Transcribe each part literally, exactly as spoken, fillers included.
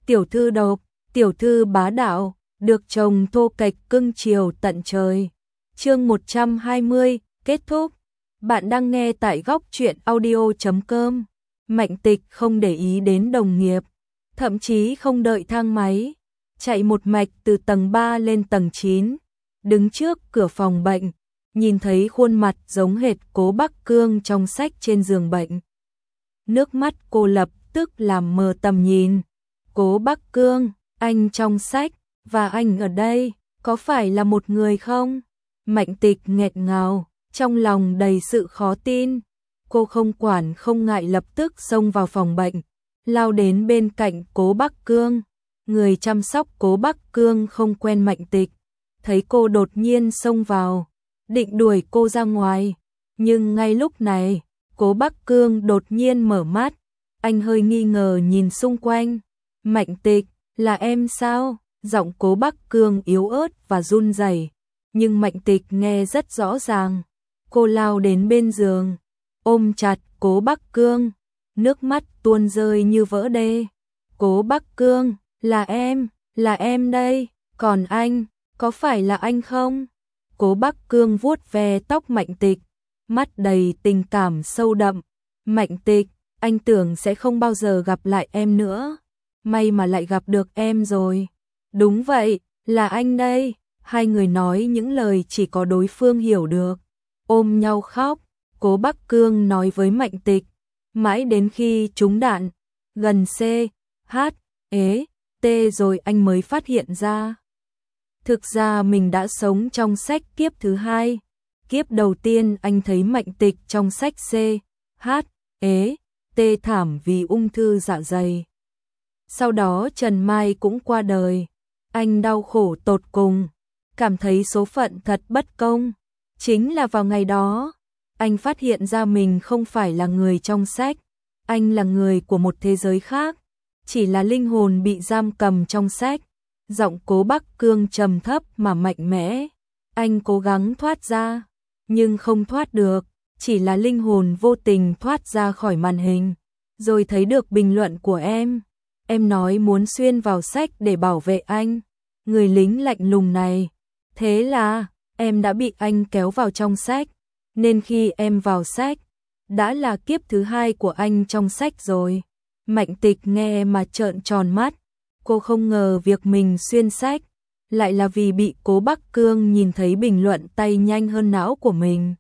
tiểu thư độc, tiểu thư bá đạo, được chồng thô kệch cưng chiều tận trời. Chương một trăm hai mươi, kết thúc. Bạn đang nghe tại góc truyện audio chấm com. Mạnh Tịch không để ý đến đồng nghiệp, thậm chí không đợi thang máy, chạy một mạch từ tầng ba lên tầng chín, đứng trước cửa phòng bệnh, nhìn thấy khuôn mặt giống hệt Cố Bắc Cương trong sách trên giường bệnh. Nước mắt cô lập tức làm mờ tầm nhìn. Cố Bắc Cương, anh trong sách, và anh ở đây, có phải là một người không? Mạnh Tịch nghẹt ngào, trong lòng đầy sự khó tin. Cô không quản không ngại lập tức xông vào phòng bệnh, lao đến bên cạnh Cố Bắc Cương. Người chăm sóc Cố Bắc Cương không quen Mạnh Tịch, thấy cô đột nhiên xông vào, định đuổi cô ra ngoài. Nhưng ngay lúc này, Cố Bắc Cương đột nhiên mở mắt, anh hơi nghi ngờ nhìn xung quanh. Mạnh Tịch, là em sao? Giọng Cố Bắc Cương yếu ớt và run rẩy, nhưng Mạnh Tịch nghe rất rõ ràng. Cô lao đến bên giường, ôm chặt Cố Bắc Cương, nước mắt tuôn rơi như vỡ đê. Cố Bắc Cương, là em, là em đây, còn anh, có phải là anh không? Cố Bắc Cương vuốt ve tóc Mạnh Tịch, mắt đầy tình cảm sâu đậm. Mạnh Tịch, anh tưởng sẽ không bao giờ gặp lại em nữa, may mà lại gặp được em rồi. Đúng vậy, là anh đây. Hai người nói những lời chỉ có đối phương hiểu được, ôm nhau khóc. Cố Bắc Cương nói với Mạnh Tịch, mãi đến khi trúng đạn, gần C, H, E, T rồi anh mới phát hiện ra. Thực ra mình đã sống trong sách kiếp thứ hai. Kiếp đầu tiên anh thấy Mạnh Tịch trong sách C, H, E, T thảm vì ung thư dạ dày. Sau đó Trần Mai cũng qua đời. Anh đau khổ tột cùng, cảm thấy số phận thật bất công. Chính là vào ngày đó, anh phát hiện ra mình không phải là người trong sách, anh là người của một thế giới khác, chỉ là linh hồn bị giam cầm trong sách. Giọng Cố Bắc Cương trầm thấp mà mạnh mẽ. Anh cố gắng thoát ra, nhưng không thoát được, chỉ là linh hồn vô tình thoát ra khỏi màn hình, rồi thấy được bình luận của em. Em nói muốn xuyên vào sách để bảo vệ anh, người lính lạnh lùng này. Thế là, em đã bị anh kéo vào trong sách, nên khi em vào sách, đã là kiếp thứ hai của anh trong sách rồi. Mạnh Tịch nghe mà trợn tròn mắt, cô không ngờ việc mình xuyên sách, lại là vì bị Cố Bắc Cương nhìn thấy bình luận tay nhanh hơn não của mình,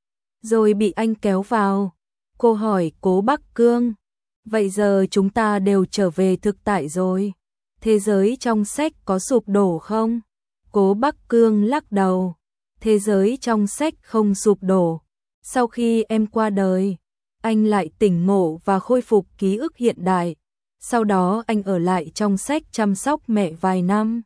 rồi bị anh kéo vào. Cô hỏi Cố Bắc Cương, vậy giờ chúng ta đều trở về thực tại rồi, thế giới trong sách có sụp đổ không? Cố Bắc Cương lắc đầu, thế giới trong sách không sụp đổ. Sau khi em qua đời, anh lại tỉnh ngộ và khôi phục ký ức hiện đại. Sau đó anh ở lại trong sách chăm sóc mẹ vài năm.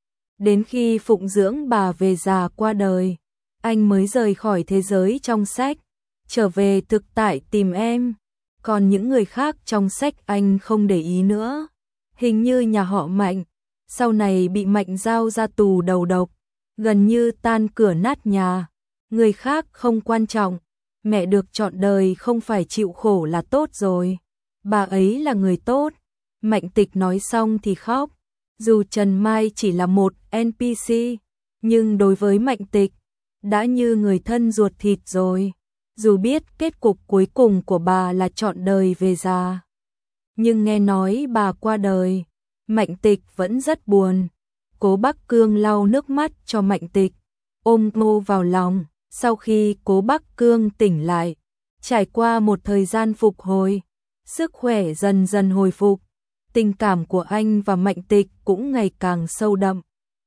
Đến khi phụng dưỡng bà về già qua đời, anh mới rời khỏi thế giới trong sách, trở về thực tại tìm em. Còn những người khác trong sách anh không để ý nữa. Hình như nhà họ Mạnh, sau này bị Mạnh giao ra tù đầu độc, gần như tan cửa nát nhà. Người khác không quan trọng, mẹ được trọn đời không phải chịu khổ là tốt rồi. Bà ấy là người tốt. Mạnh Tịch nói xong thì khóc. Dù Trần Mai chỉ là một en pê xê, nhưng đối với Mạnh Tịch, đã như người thân ruột thịt rồi. Dù biết kết cục cuối cùng của bà là trọn đời về già, nhưng nghe nói bà qua đời, Mạnh Tịch vẫn rất buồn. Cố Bắc Cương lau nước mắt cho Mạnh Tịch, ôm cô vào lòng. Sau khi Cố Bắc Cương tỉnh lại, trải qua một thời gian phục hồi, sức khỏe dần dần hồi phục, tình cảm của anh và Mạnh Tịch cũng ngày càng sâu đậm.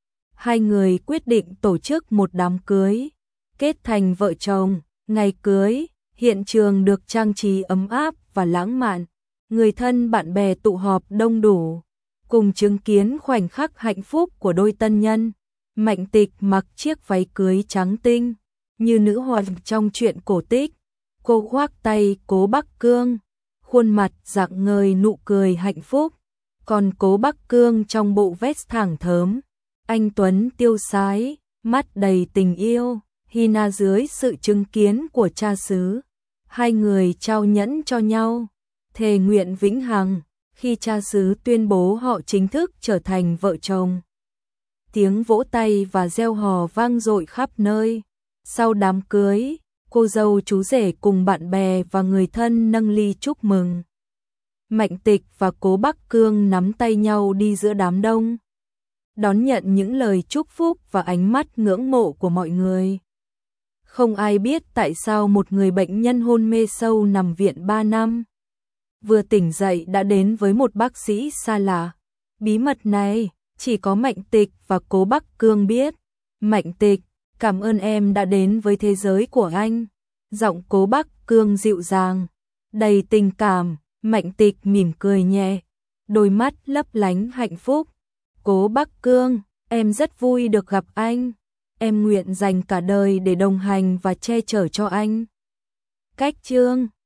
Hai người quyết định tổ chức một đám cưới, kết thành vợ chồng. Ngày cưới, hiện trường được trang trí ấm áp và lãng mạn, người thân bạn bè tụ họp đông đủ, cùng chứng kiến khoảnh khắc hạnh phúc của đôi tân nhân. Mạnh Tịch mặc chiếc váy cưới trắng tinh, như nữ hoàng trong truyện cổ tích. Cô khoác tay Cố Bắc Cương, khuôn mặt rạng ngời nụ cười hạnh phúc. Còn Cố Bắc Cương trong bộ vest thẳng thớm, anh tuấn tiêu sái, mắt đầy tình yêu. Hina dưới sự chứng kiến của cha xứ, hai người trao nhẫn cho nhau, thề nguyện vĩnh hằng. khi cha xứ tuyên bố họ chính thức trở thành vợ chồng. Tiếng vỗ tay và reo hò vang dội khắp nơi. Sau đám cưới, cô dâu chú rể cùng bạn bè và người thân nâng ly chúc mừng. Mạnh Tịch và Cố Bắc Cương nắm tay nhau đi giữa đám đông, đón nhận những lời chúc phúc và ánh mắt ngưỡng mộ của mọi người. Không ai biết tại sao một người bệnh nhân hôn mê sâu nằm viện ba năm, vừa tỉnh dậy đã đến với một bác sĩ xa lạ. Bí mật này chỉ có Mạnh Tịch và Cố Bắc Cương biết. Mạnh Tịch, cảm ơn em đã đến với thế giới của anh. Giọng Cố Bắc Cương dịu dàng, đầy tình cảm. Mạnh Tịch mỉm cười nhẹ, đôi mắt lấp lánh hạnh phúc. Cố Bắc Cương, em rất vui được gặp anh. Em nguyện dành cả đời để đồng hành và che chở cho anh. Cách chương